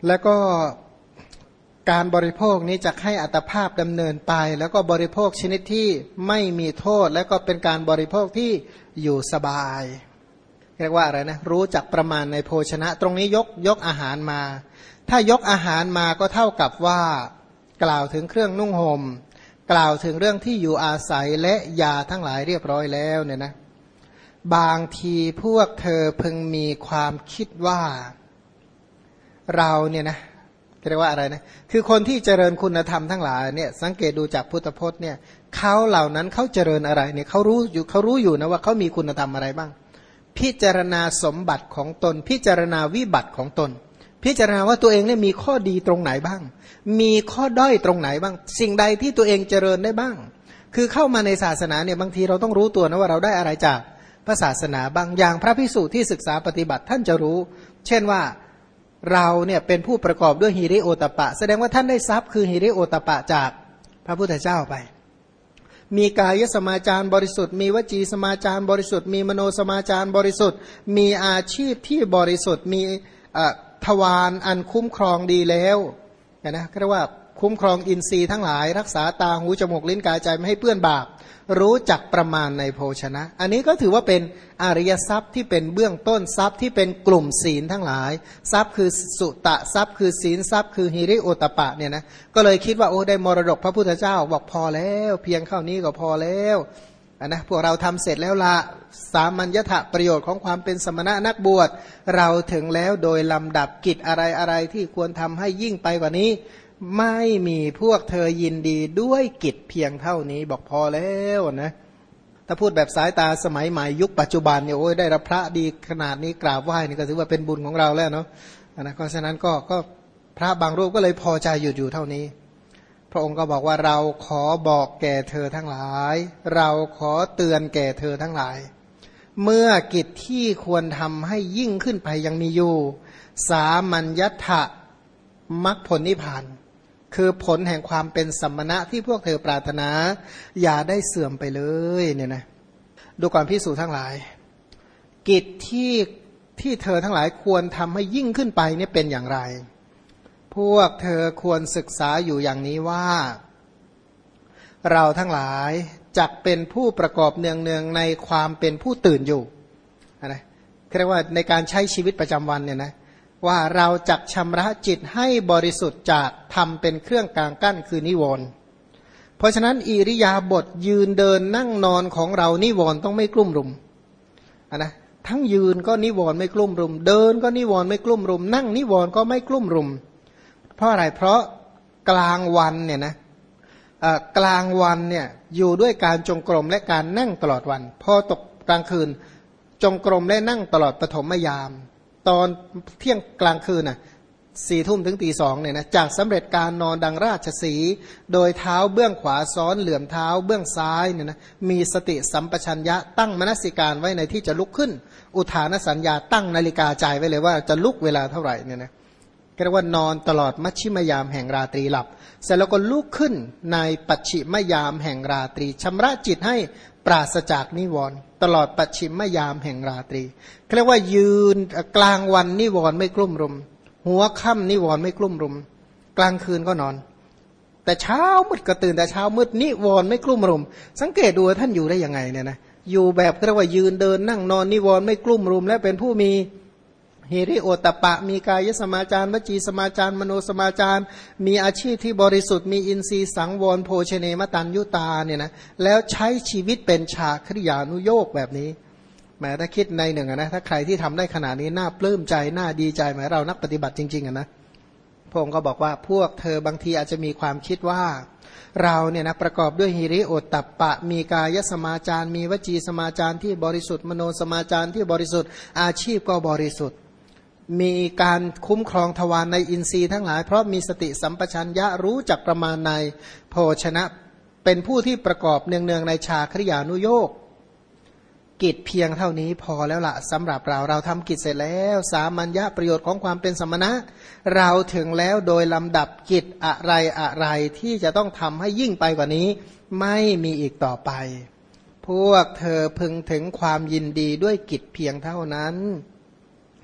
แล้วก็การบริโภคนี้จะให้อัตภาพดำเนินไปแล้วก็บริโภคชนิดที่ไม่มีโทษและก็เป็นการบริโภคที่อยู่สบายเรียกว่าอะไรนะรู้จักประมาณในโภชนะตรงนี้ยกอาหารมาถ้ายกอาหารมาก็เท่ากับว่ากล่าวถึงเครื่องนุ่งห่มกล่าวถึงเรื่องที่อยู่อาศัยและยาทั้งหลายเรียบร้อยแล้วเนี่ยนะบางทีพวกเธอพึงมีความคิดว่าเราเนี่ยนะเรียกว่าอะไรนะคือคนที่เจริญคุณธรรมทั้งหลายเนี่ยสังเกตดูจากพุทธพจน์เนี่ยเขาเหล่านั้นเขาเจริญอะไรเนี่ยเขารู้อยู่นะว่าเขามีคุณธรรมอะไรบ้างพิจารณาสมบัติของตนพิจารณาวิบัติของตนพิจารณาว่าตัวเองเนี่ยมีข้อดีตรงไหนบ้างมีข้อด้อยตรงไหนบ้างสิ่งใดที่ตัวเองเจริญได้บ้างคือเข้ามาในศาสนาเนี่ยบางทีเราต้องรู้ตัวนะว่าเราได้อะไรจากพระศาสนาบางอย่างพระภิกษุที่ศึกษาปฏิบัติท่านจะรู้เช่นว่าเราเนี่ยเป็นผู้ประกอบด้วยหิริโอตปะแสดงว่าท่านได้ทรัพย์คือหิริโอตปะจากพระพุทธเจ้าไปมีกายสมาจารบริสุทธิ์มีวจีสมาจารบริสุทธิ์มีมโนสมาจารบริสุทธิ์มีอาชีพที่บริสุทธิ์มีทวารอันคุ้มครองดีแล้วนะเรียกว่าคุ้มครองอินทรีย์ทั้งหลายรักษาตาหูจมูกลิ้นกายใจไม่ให้เปื้อนบาปรู้จักประมาณในโภชนะอันนี้ก็ถือว่าเป็นอริยทรัพย์ที่เป็นเบื้องต้นทรัพย์ที่เป็นกลุ่มศีลทั้งหลายทรัพย์คือสุตะทรัพย์คือศีลทรัพย์คือหิริโอตปะเนี่ยนะก็เลยคิดว่าโอ้ได้มรดกพระพุทธเจ้าบอกพอแล้วเพียงเท่านี้ก็พอแล้วนะพวกเราทำเสร็จแล้วละสามัญญถะประโยชน์ของความเป็นสมณะนักบวชเราถึงแล้วโดยลำดับกิจอะไรที่ควรทำให้ยิ่งไปกว่านี้ไม่มีพวกเธอยินดีด้วยกิจเพียงเท่านี้บอกพอแล้วนะถ้าพูดแบบสายตาสมัยใหม่ยุคปัจจุบันเนี่ยโอ้ยได้รับพระดีขนาดนี้กราบไหว้นี่ก็ถือว่าเป็นบุญของเราแล้วเนาะนะเพราะฉะนั้นก็พระบางรูปก็เลยพอใจอยู่เท่านี้พระองค์ก็บอกว่าเราขอบอกแก่เธอทั้งหลายเราขอเตือนแก่เธอทั้งหลายเมื่อกิจที่ควรทำให้ยิ่งขึ้นไปยังมีอยู่สามัญญถะมรรคผลนิพพานคือผลแห่งความเป็นสัมมณะที่พวกเธอปรารถนาอย่าได้เสื่อมไปเลยเนี่ยนะดูก่อนภิกษุทั้งหลายกิจที่เธอทั้งหลายควรทำให้ยิ่งขึ้นไปนี่เป็นอย่างไรพวกเธอควรศึกษาอยู่อย่างนี้ว่าเราทั้งหลายจักเป็นผู้ประกอบเนืองในความเป็นผู้ตื่นอยู่นะเรียกว่าในการใช้ชีวิตประจำวันเนี่ยนะว่าเราจักชำระจิตให้บริสุทธิ์จากทำเป็นเครื่องกลางกั้นคือนิวรณ์เพราะฉะนั้นอิริยาบถยืนเดินนั่งนอนของเรานิวรณ์ต้องไม่กลุ่มรุมนะทั้งยืนก็นิวรณ์ไม่กลุ่มรุมเดินก็นิวรณ์ไม่กลุ่มรุมนั่งนิวรณ์ก็ไม่กลุ่มรุมเพราะอะไรเพราะกลางวันเนี่ยนะกลางวันเนี่ยอยู่ด้วยการจงกรมและการนั่งตลอดวันพอตกกลางคืนจงกรมและนั่งตลอดปฐมยามตอนเที่ยงกลางคืนน่ะ4 ทุ่มถึงตี 2เนี่ยนะจากสำเร็จการนอนดังราชสีห์โดยเท้าเบื้องขวาซ้อนเหลื่อมเท้าเบื้องซ้ายเนี่ยนะมีสติสัมปชัญญะตั้งมนสิการไว้ในที่จะลุกขึ้นอุทานสัญญาตั้งนาฬิกาใจไว้เลยว่าจะลุกเวลาเท่าไหร่เนี่ยนะเรียกว่านอนตลอดมัชชิมยามแห่งราตรีหลับเสร็จแล้วก็ลุกขึ้นในปัจฉิมยามแห่งราตรีชำระจิตให้ปราศจากนิวรณ์ตลอดปัจฉิมยามแห่งราตรีเรียกว่ายืนกลางวันนิวรณ์ไม่กลุ่มรุมหัวค่ำนิวรณ์ไม่กลุ่มรุมกลางคืนก็นอนแต่เช้ามืดก็ตื่นแต่เช้ามืดนิวรณ์ไม่กลุ่มรุมสังเกตดูท่านอยู่ได้ยังไงเนี่ยนะอยู่แบบเรียกว่ายืนเดินนั่งนอนนิวรณ์ไม่กลุ่มรุมและเป็นผู้มีหิริโอตปะมีกายสมาจารวจีสมาจารมโนสมาจารมีอาชีพที่บริสุทธิ์มีอินทรีย์สังวรโภชเนมตัญยุตาเนี่ยนะแล้วใช้ชีวิตเป็นชาคริยานุโยคแบบนี้แม้ถ้าคิดในหนึ่งนะถ้าใครที่ทำได้ขนาดนี้น่าปลื้มใจน่าดีใจหมายเรานักปฏิบัติจริงๆนะพระองค์ก็บอกว่าพวกเธอบางทีอาจจะมีความคิดว่าเราเนี่ยนะประกอบด้วยหิริโอตตัปปะมีกายสมาจารมีวจีสมาจารที่บริสุทธิ์มโนสมาจารที่บริสุทธิ์อาชีพก็บริสุทธิ์มีการคุ้มครองทวารในอินทรีย์ทั้งหลายเพราะมีสติสัมปชัญญะรู้จักประมาณในโภชนะเป็นผู้ที่ประกอบเนืองในชาคริยานุโยคกิจเพียงเท่านี้พอแล้วละสำหรับเราทำกิจเสร็จแล้วสามัญญะประโยชน์ของความเป็นสมณะเราถึงแล้วโดยลำดับกิจอะไรที่จะต้องทำให้ยิ่งไปกว่านี้ไม่มีอีกต่อไปพวกเธอพึงถึงความยินดีด้วยกิจเพียงเท่านั้น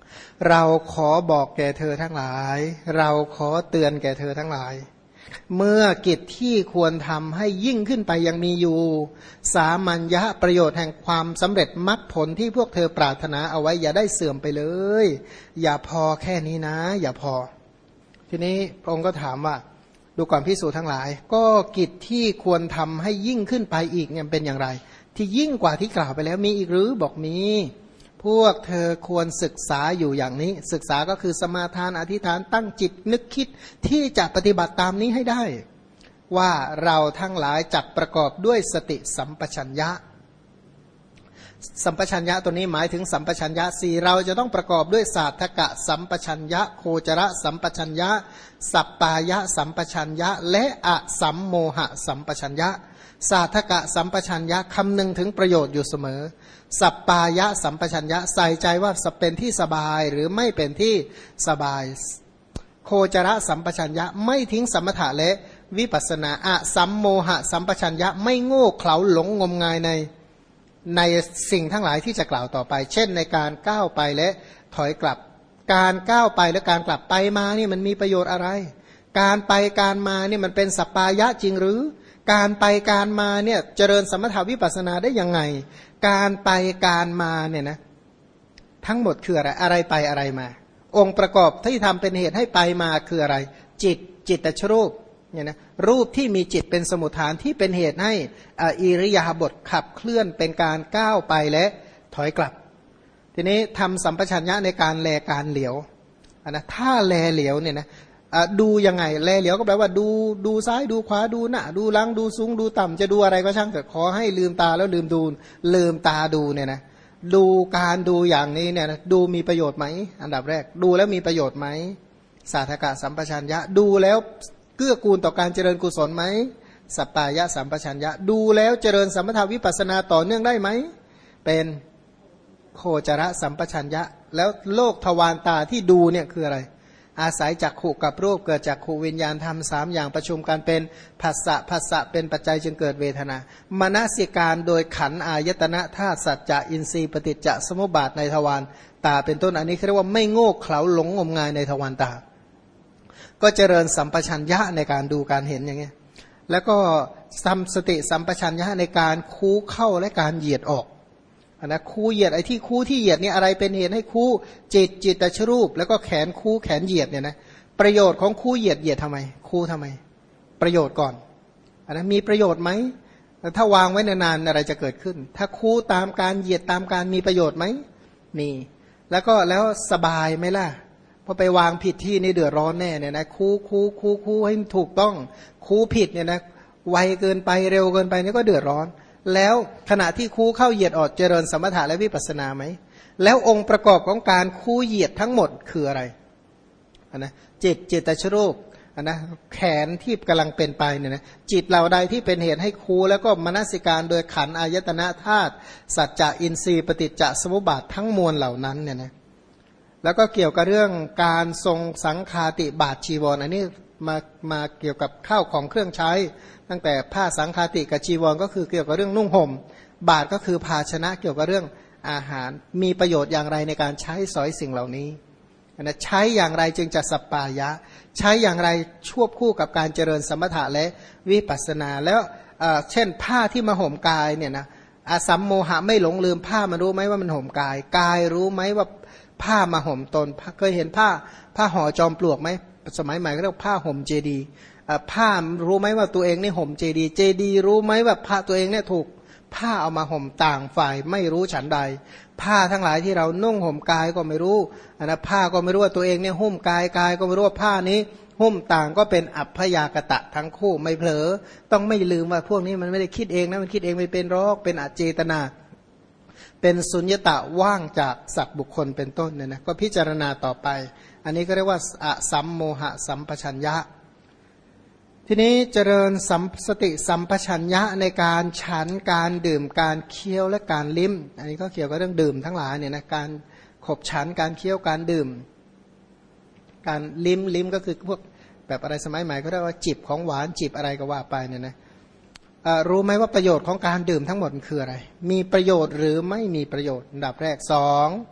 เราขอบอกแก่เธอทั้งหลายเราขอเตือนแก่เธอทั้งหลายเมื่อกิจที่ควรทำให้ยิ่งขึ้นไปยังมีอยู่สามัญญะประโยชน์แห่งความสำเร็จมรรคผลที่พวกเธอปรารถนาเอาไว้อย่าได้เสื่อมไปเลยอย่าพอแค่นี้นะอย่าพอทีนี้พระองค์ก็ถามว่าดูก่อนภิกษุทั้งหลายก็กิจที่ควรทำให้ยิ่งขึ้นไปอีกเนี่ยเป็นอย่างไรที่ยิ่งกว่าที่กล่าวไปแล้วมีอีกหรือบอกมีพวกเธอควรศึกษาอยู่อย่างนี้ศึกษาก็คือสมาทานอธิษฐานตั้งจิตนึกคิดที่จะปฏิบัติตามนี้ให้ได้ว่าเราทั้งหลายจักประกอบด้วยสติสัมปชัญญะสัมปชัญญะตัวนี้หมายถึงสัมปชัญญะสี่เราจะต้องประกอบด้วยศาสตกะสัมปชัญญะโคจรสัมปชัญญะสัปปายะสัมปชัญญะและอสัมโมหะสัมปชัญญะศาสตกะสัมปชัญญะคำนึงถึงประโยชน์อยู่เสมอสัปปายะสัมปชัญญะใส่ใจว่าเป็นที่สบายหรือไม่เป็นที่สบายโคจรสัมปชัญญะไม่ทิ้งสมถะและวิปัสสนาอสัมโมหะสัมปชัญญะไม่โง่เขลาหลงงมงายในสิ่งทั้งหลายที่จะกล่าวต่อไปเช่นในการก้าวไปและถอยกลับการก้าวไปและการกลับไปมานี่มันมีประโยชน์อะไรการไปการมานี่มันเป็นสัปปายะจริงหรือการไปการมาเนี่ยเจริญสมถาวิปัสสนาได้ยังไงการไปการมาเนี่ยนะทั้งหมดคืออะไรอะไรไปอะไรมาองค์ประกอบที่ทำเป็นเหตุให้ไปมาคืออะไรจิตตชรูปเนี่ยนะรูปที่มีจิตเป็นสมุฏฐานที่เป็นเหตุให้อิริยาบถขับเคลื่อนเป็นการก้าวไปและถอยกลับทีนี้ทำสัมปชัญญะในการแลการเหลียวนะถ้าแลเหลียวเนี่ยนะดูยังไงแลเหลียวก็แปลว่าดูซ้ายดูขวาดูหน้าดูหลังดูสูงดูต่ำจะดูอะไรก็ช่างแต่ขอให้ลืมตาแล้วลืมตาดูเนี่ยนะดูการดูอย่างนี้เนี่ยนะดูมีประโยชน์ไหมอันดับแรกดูแล้วมีประโยชน์ไหมสาธกะสัมปชัญญะดูแล้วเกื้อกูลต่อการเจริญกุศลไหมสัปปายะสัมปชัญญะดูแล้วเจริญสมถาวิปัสสนาต่อเนื่องได้ไหมเป็นโคจรสัมปชัญญะแล้วโลกทวารตาที่ดูเนี่ยคืออะไรอาศัยจักขุกับรูปเกิดจากขูวิญญาณธรรมสามอย่างประชุมกันเป็นผัสสะเป็นปัจจัยจึงเกิดเวทนามนสิการโดยขันธ์อายตนะธาตุสัจจะอินทรีย์ปฏิจจสมุปบาทในทวารตาเป็นต้นอันนี้เรียกว่าไม่โง่เขลาหลงงมงายในทวารตาก็เจริญสัมปชัญญะในการดูการเห็นอย่างเงี้ยแล้วก็ทำสติสัมปชัญญะในการคูเข้าและการเหยียดออกนะคูเหยียดไอ้ที่คูที่เหยียดนี่อะไรเป็นเหตุให้คูจิตตชรูปแล้วก็แขนคูแขนเหยียดเนี่ยนะประโยชน์ของคูเหยียดทำไมคูทำไมประโยชน์ก่อนนะมีประโยชน์ไหมถ้าวางไว้นานๆอะไรจะเกิดขึ้นถ้าคูตามการเหยียดตามการมีประโยชน์ไหมมีแล้วสบายไหมล่ะพอไปวางผิดที่นี่เดือดร้อนแน่เนี่ยนะคูให้ถูกต้องคูผิดเนี่ยนะไวเกินไปเร็วเกินไปนี่ก็เดือดร้อนแล้วขณะที่คูเข้าเหยียดออกเจริญสมถะและวิปัสสนาไหมแล้วองค์ประกอบของการคูเหยียดทั้งหมดคืออะไรนะจิตตชรูปนะแขนที่กำลังเป็นไปเนี่ยนะจิตเหล่าใดที่เป็นเหตุให้คูแล้วก็มนสิการโดยขันธ์อายตนะธาตุสัจจะอินทรีย์ปฏิจจสมุปบาททั้งมวลเหล่านั้นเนี่ยนะแล้วก็เกี่ยวกับเรื่องการทรงสังฆาติบาทจีวรอันนี้มาเกี่ยวกับข้าวของเครื่องใช้ตั้งแต่ผ้าสังฆาติกับจีวรก็คือเกี่ยวกับเรื่องนุ่งห่มบาทก็คือภาชนะเกี่ยวกับเรื่องอาหารมีประโยชน์อย่างไรในการใช้สอยสิ่งเหล่านี้นะใช้อย่างไรจึงจะสัปปายะใช้อย่างไรควบคู่กับการเจริญสมถะและวิปัสสนาแล้วเช่นผ้าที่มาห่มกายเนี่ยนะอาสัมโมหะไม่หลงลืมผ้ามันรู้ไหมว่ามันห่มกายกายรู้ไหมว่าผ้ามาห่มตนเคยเห็นผ้าห่อจอมปลวกไหมสมัยใหม่ก็เรียกผ้าห่มเจดีผ้ารู้ไหมว่าตัวเองนี่ห่มเจดีรู้ไหมว่าผ้าตัวเองเนี่ยถูกผ้าเอามาห่มต่างฝ่ายไม่รู้ฉันใดผ้าทั้งหลายที่เรานุ่งห่มกายก็ไม่รู้นะผ้าก็ไม่รู้ว่าตัวเองเนี่ยหุ้มกายก็ไม่รู้ว่าผ้านี้หุ้มต่างก็เป็นอัพยากตะทั้งคู่ไม่เผลอต้องไม่ลืมว่าพวกนี้มันไม่ได้คิดเองนะมันคิดเองไม่เป็นหรอกเป็นอเจตนาเป็นสุญญตะว่างจากสัตว์บุคคลเป็นต้นเนี่ยนะก็พิจารณาต่อไปอันนี้ก็เรียกว่าอสัมโมหะสัมปชัญญะทีนี้เจริญสติสัมปชัญญะในการฉันการดื่มการเคี้ยวและการลิ้มอันนี้ก็เกี่ยวกับเรื่องดื่มทั้งหลายเนี่ยนะการขบฉันการเคี้ยวการดื่มการลิ้มก็คือพวกแบบอะไรสมัยใหม่ก็เรียกว่าจิบของหวานจิบอะไรก็ว่าไปเนี่ยนะรู้ไหมว่าประโยชน์ของการดื่มทั้งหมดคืออะไรมีประโยชน์หรือไม่มีประโยชน์อันดับแรก2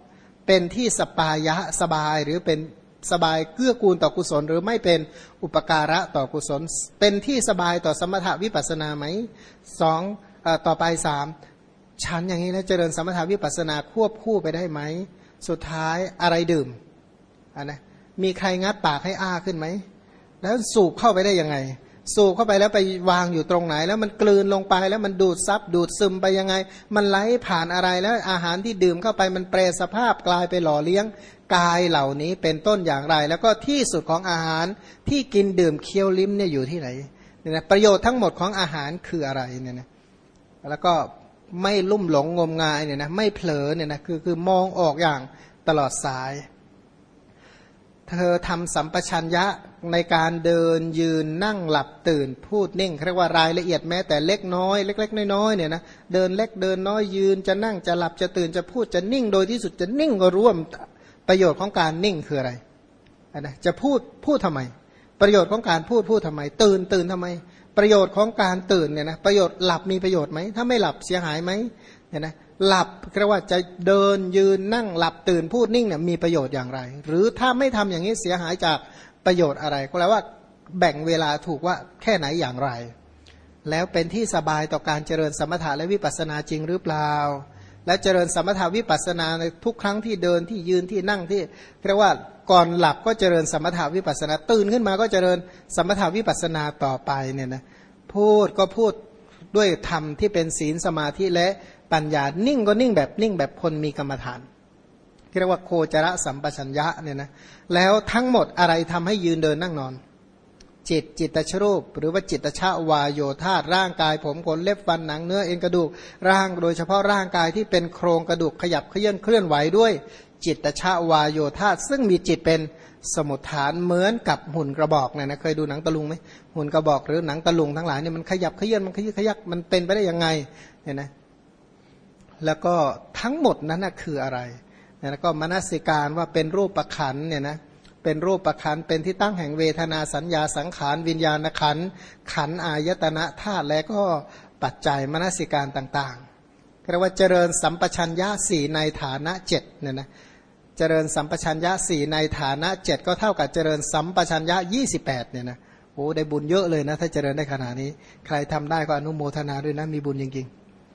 เป็นที่สปายะสบายหรือเป็นสบายเกื้อกูลต่อกุศลหรือไม่เป็นอุปการะต่อกุศลเป็นที่สบายต่อสมถะวิปัสสนาไหมสองต่อไปสามฉันอย่างนี้แล้วเจริญสมถะวิปัสสนาควบคู่ไปได้ไหมสุดท้ายอะไรดื่มนะมีใครงัดปากให้อ้าขึ้นไหมแล้วสูบเข้าไปได้ยังไงสูบเข้าไปแล้วไปวางอยู่ตรงไหนแล้วมันกลืนลงไปแล้วมันดูดซับดูดซึมไปยังไงมันไหลผ่านอะไรแล้วอาหารที่ดื่มเข้าไปมันแปรสภาพกลายไปหล่อเลี้ยงกายเหล่านี้เป็นต้นอย่างไรแล้วก็ที่สุดของอาหารที่กินดื่มเคี้ยวลิ้มเนี่ยอยู่ที่ไหนเนี่ยนะประโยชน์ทั้งหมดของอาหารคืออะไรเนี่ยนะแล้วก็ไม่ลุ่มหลงงมงายเนี่ยนะไม่เผลอเนี่ยนะคือมองออกอย่างตลอดสายเธอทำสัมปชัญญะในการเดินยืนนั่งหลับตื่นพูดนิ่งเรียกว่ารายละเอียดแม้แต่เล็กน้อยเล็กๆน้อยๆเนี่ยนะเดินเล็กเดินน้อยยืนจะนั่งจะหลับจะตื่นจะพูดจะนิ่งโดยที่สุดจะนิ่งก็ร่วมประโยชน์ของการนิ่งคืออะไรนะจะพูดทำไมประโยชน์ของการพูดทำไมตื่นทำไมประโยชน์ของการตื่นเนี่ยนะประโยชน์หลับมีประโยชน์ไหมถ้าไม่หลับเสียหายไหมเนี่ยนะหลับเรียกว่าจะเดินยืนนั่งหลับตื่นพูดนิ่งเนี่ยมีประโยชน์อย่างไรหรือถ้าไม่ทำอย่างนี้เสียหายจากประโยชน์อะไรก็แล้วว่าแบ่งเวลาถูกว่าแค่ไหนอย่างไรแล้วเป็นที่สบายต่อการเจริญสมถะและวิปัสสนาจริงหรือเปล่าและเจริญสมถะวิปัสสนาในทุกครั้งที่เดินที่ยืนที่นั่งที่เรียกว่าก่อนหลับก็เจริญสมถะวิปัสสนาตื่นขึ้นมาก็เจริญสมถะวิปัสสนาต่อไปเนี่ยนะพูดก็พูดด้วยธรรมที่เป็นศีลสมาธิและปัญญานิ่งก็นิ่งแบบคนมีกรรมฐานที่เรียกว่าโคจรสัมปชัญญะเนี่ยนะแล้วทั้งหมดอะไรทำให้ยืนเดินนั่งนอนจิตตชรูปหรือว่าจิตตชวายโยธาร่างกายผมขนเล็บฟันหนังเนื้อเอ็นกระดูกร่างโดยเฉพาะร่างกายที่เป็นโครงกระดูกขยับเคลื่อนไหวด้วยจิตตชวายโยธาซึ่งมีจิตเป็นสมุฏฐานเหมือนกับหุ่นกระบอกเนี่ยนะเคยดูหนังตะลุงไหมหุ่นกระบอกหรือหนังตะลุงทั้งหลายเนี่ยมันขยับเคลื่อนมันขยักมันเป็นไปได้ยังไงเนี่ยนะแล้วก็ทั้งหมดนั้นนะคืออะไรเนี่ยนะก็มนสิการว่าเป็นรูปประขันเนี่ยนะเป็นรูปประขันเป็นที่ตั้งแห่งเวทนาสัญญาสังขารวิญญาณขันธ์ขันธ์อายตนะธาตุและก็ปัจจัยมนสิการต่างๆเรียกว่าเจริญสัมปชัญญะสี่ในฐานะเจ็ดเนี่ยนะเจริญสัมปชัญญะสี่ในฐานะเจ็ดก็เท่ากับเจริญสัมปชัญญะ28เนี่ยนะโอ้ได้บุญเยอะเลยนะถ้าเจริญได้ขนาดนี้ใครทำได้ก็อนุโมทนาด้วยนะมีบุญจริง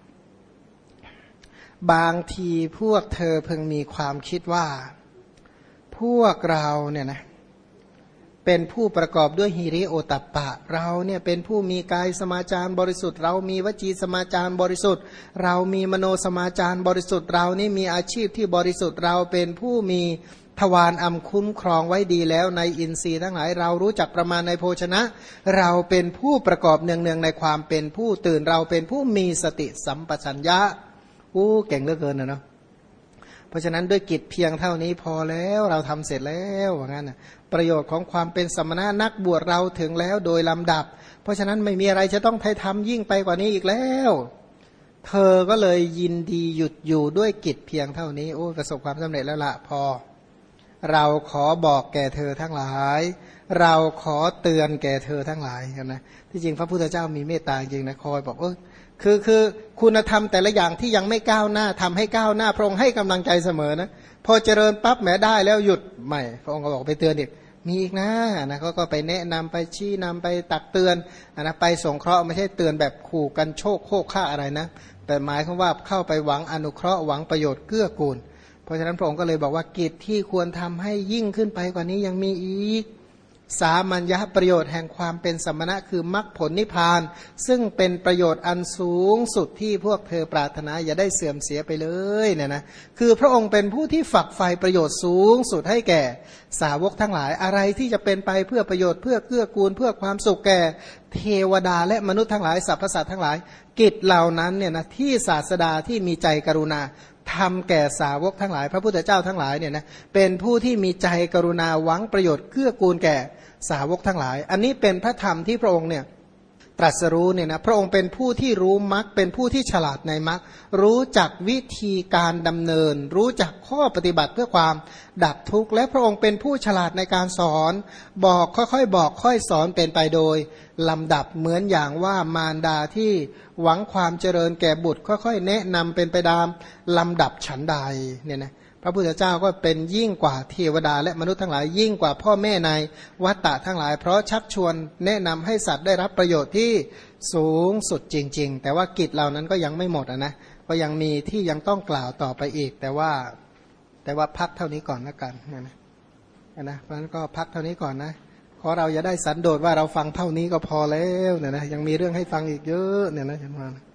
ๆบางทีพวกเธอเพิ่งมีความคิดว่าพวกเราเนี่ยนะเป็นผู้ประกอบด้วยหิริโอตัปปะเราเนี่ยเป็นผู้มีกายสมาจารบริสุทธิ์เรามีวจีสมาจารบริสุทธิ์เรามีมโนสมาจารบริสุทธิ์เรานี่มีอาชีพที่บริสุทธิ์เราเป็นผู้มีทวารอัมคุ้มครองไว้ดีแล้วในอินทรีย์ทั้งหลายเรารู้จักประมาณในโภชนะเราเป็นผู้ประกอบเนืองๆในความเป็นผู้ตื่นเราเป็นผู้มีสติสัมปชัญญะเก่งเหลือเกินนะเนาะเพราะฉะนั้นด้วยกิจเพียงเท่านี้พอแล้วเราทำเสร็จแล้วว่างั้นนะประโยชน์ของความเป็นสมณะนักบวชเราถึงแล้วโดยลำดับเพราะฉะนั้นไม่มีอะไรจะต้องทำยิ่งไปกว่านี้อีกแล้วเธอก็เลยยินดีหยุดอยู่ด้วยกิจเพียงเท่านี้ประสบความสำเร็จแล้วละพอเราขอบอกแก่เธอทั้งหลายเราขอเตือนแก่เธอทั้งหลายนะที่จริงพระพุทธเจ้ามีเมตตาจริงนะคอยบอกคือคุณธรรมแต่ละอย่างที่ยังไม่ก้าวหน้าทำให้ก้าวหน้าพระองค์ให้กำลังใจเสมอนะพอเจริญปั๊บแหมได้แล้วหยุดใหม่พระองค์ก็บอกไปเตือนอีกมีอีกนะก็ไปแนะนำไปชี้นำไปตักเตือนนะไปสงเคราะห์ไม่ใช่เตือนแบบขู่กันโชคโคกฆ่าอะไรนะแต่หมายความว่าเข้าไปหวังอนุเคราะห์หวังประโยชน์เกื้อกูลเพราะฉะนั้นพระองค์ก็เลยบอกว่ากิจที่ควรทำให้ยิ่งขึ้นไปกว่านี้ยังมีอีกสามัญญประโยชน์แห่งความเป็นสมณะคือมรรคผลนิพพานซึ่งเป็นประโยชน์อันสูงสุดที่พวกเธอปรารถนาอย่าได้เสื่อมเสียไปเลยเนี่ยนะคือพระองค์เป็นผู้ที่ฝักใฝ่ประโยชน์สูงสุดให้แก่สาวกทั้งหลายอะไรที่จะเป็นไปเพื่อประโยชน์เพื่อเกื้อกูลเพื่อความสุขแก่เทวดาและมนุษย์ทั้งหลายสรรพสัตว์ทั้งหลายกิจเหล่านั้นเนี่ยนะที่ศาสดาที่มีใจกรุณาทำแก่สาวกทั้งหลายพระพุทธเจ้าทั้งหลายเนี่ยนะเป็นผู้ที่มีใจกรุณาหวังประโยชน์เกื้อกูลแก่สาวกทั้งหลายอันนี้เป็นพระธรรมที่พระองค์เนี่ยตรัสรู้เนี่ยนะพระองค์เป็นผู้ที่รู้มรรคเป็นผู้ที่ฉลาดในมรรครู้จักวิธีการดำเนินรู้จักข้อปฏิบัติเพื่อความดับทุกข์และพระองค์เป็นผู้ฉลาดในการสอนบอกค่อยๆบอกค่อยสอนเป็นไปโดยลำดับเหมือนอย่างว่ามารดาที่หวังความเจริญแก่บุตรค่อยๆแนะนำเป็นไปตามลำดับฉันใดเนี่ยนะพระพุทธเจ้าก็เป็นยิ่งกว่าเทวดาและมนุษย์ทั้งหลายยิ่งกว่าพ่อแม่ในวัฏฏะทั้งหลายเพราะชักชวนแนะนำให้สัตว์ได้รับประโยชน์ที่สูงสุดจริงๆแต่ว่ากิจเหล่านั้นก็ยังไม่หมดนะก็ยังมีที่ยังต้องกล่าวต่อไปอีกแต่ว่าพักเท่านี้ก่อนละกันนะเพราะฉะนั้นก็พักเท่านี้ก่อนนะขอเราอย่าได้สันโดษว่าเราฟังเท่านี้ก็พอแล้วเนี่ยนะยังมีเรื่องให้ฟังอีกเยอะเนี่ยนะฉันว่า